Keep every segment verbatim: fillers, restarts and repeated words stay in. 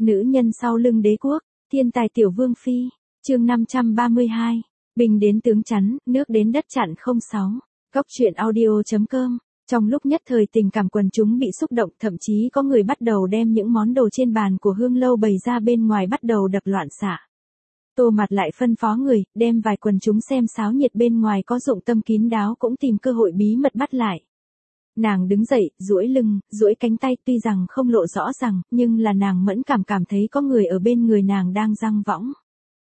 Nữ nhân sau lưng đế quốc, thiên tài tiểu vương phi, chương năm trăm ba mươi hai, binh đến tướng chắn, nước đến đất chặn không sáu, góc truyện audio.com. Trong lúc nhất thời tình cảm quần chúng bị xúc động, thậm chí có người bắt đầu đem những món đồ trên bàn của Hương Lâu bày ra bên ngoài bắt đầu đập loạn xạ. Tô Mạt lại phân phó người, đem vài quần chúng xem sáo nhiệt bên ngoài có dụng tâm kín đáo cũng tìm cơ hội bí mật bắt lại. Nàng đứng dậy, duỗi lưng, duỗi cánh tay, tuy rằng không lộ rõ ràng, nhưng là nàng mẫn cảm cảm thấy có người ở bên người nàng đang giăng võng.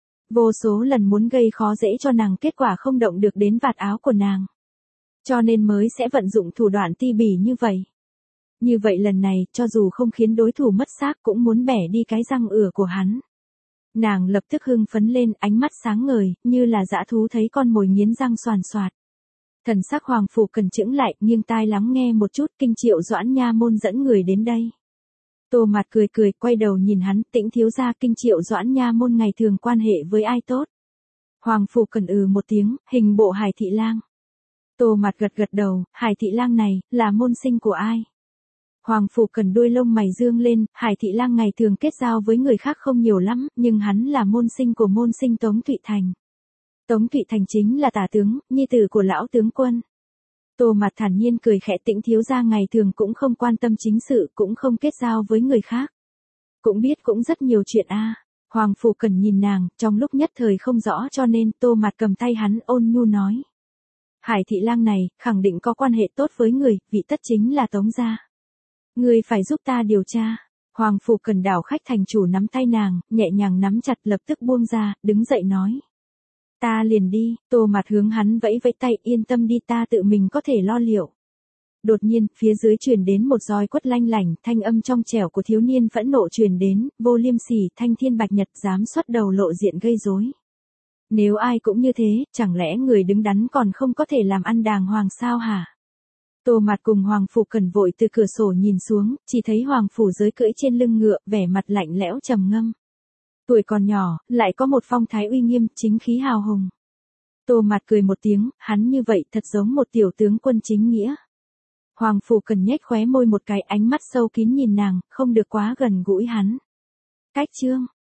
Vô số lần muốn gây khó dễ cho nàng, kết quả không động được đến vạt áo của nàng. Cho nên mới sẽ vận dụng thủ đoạn ti bỉ như vậy. Như vậy lần này, cho dù không khiến đối thủ mất xác cũng muốn bẻ đi cái răng ửa của hắn. Nàng lập tức hưng phấn lên, ánh mắt sáng ngời, như là dã thú thấy con mồi nghiến răng xoàn xoạt. Thần sắc Hoàng Phủ Cần chững lại, nghiêng tai lắng nghe một chút, Kinh Triệu Doãn nha môn dẫn người đến đây. Tô Mạt cười cười, quay đầu nhìn hắn, Tĩnh thiếu gia, Kinh Triệu Doãn nha môn ngày thường quan hệ với ai tốt? Hoàng Phủ Cần ừ một tiếng, hình bộ Hải thị lang. Tô Mạt gật gật đầu, Hải thị lang này, là môn sinh của ai? Hoàng Phủ Cần đuôi lông mày dương lên, Hải thị lang ngày thường kết giao với người khác không nhiều lắm, nhưng hắn là môn sinh của môn sinh Tống Thụy Thành. Tống Thụy Thành chính là tả tướng, nhi tử của lão tướng quân. Tô Mạt thản nhiên cười khẽ, Tĩnh thiếu gia ngày thường cũng không quan tâm chính sự, cũng không kết giao với người khác. Cũng biết cũng rất nhiều chuyện a. À. Hoàng Phủ Cần nhìn nàng, trong lúc nhất thời không rõ cho nên Tô Mạt cầm tay hắn ôn nhu nói. Hải thị lang này, khẳng định có quan hệ tốt với người, vị tất chính là Tống gia. Người phải giúp ta điều tra. Hoàng Phủ Cần đảo khách thành chủ nắm tay nàng, nhẹ nhàng nắm chặt lập tức buông ra, đứng dậy nói. Ta liền đi, Tô Mạt hướng hắn vẫy vẫy tay, yên tâm đi, ta tự mình có thể lo liệu. Đột nhiên, phía dưới truyền đến một roi quất lanh lảnh, thanh âm trong trẻo của thiếu niên phẫn nộ truyền đến, Vô Liêm Sỉ, Thanh Thiên Bạch Nhật dám xuất đầu lộ diện gây rối. Nếu ai cũng như thế, chẳng lẽ người đứng đắn còn không có thể làm ăn đàng hoàng sao hả? Tô Mạt cùng Hoàng Phủ Cần vội từ cửa sổ nhìn xuống, chỉ thấy Hoàng Phủ Giới cưỡi trên lưng ngựa, vẻ mặt lạnh lẽo trầm ngâm. Tuổi còn nhỏ, lại có một phong thái uy nghiêm, chính khí hào hùng. Tô Mạt cười một tiếng, hắn như vậy thật giống một tiểu tướng quân chính nghĩa. Hoàng Phủ Cần nhếch khóe môi một cái, ánh mắt sâu kín nhìn nàng, không được quá gần gũi hắn. Cách chương,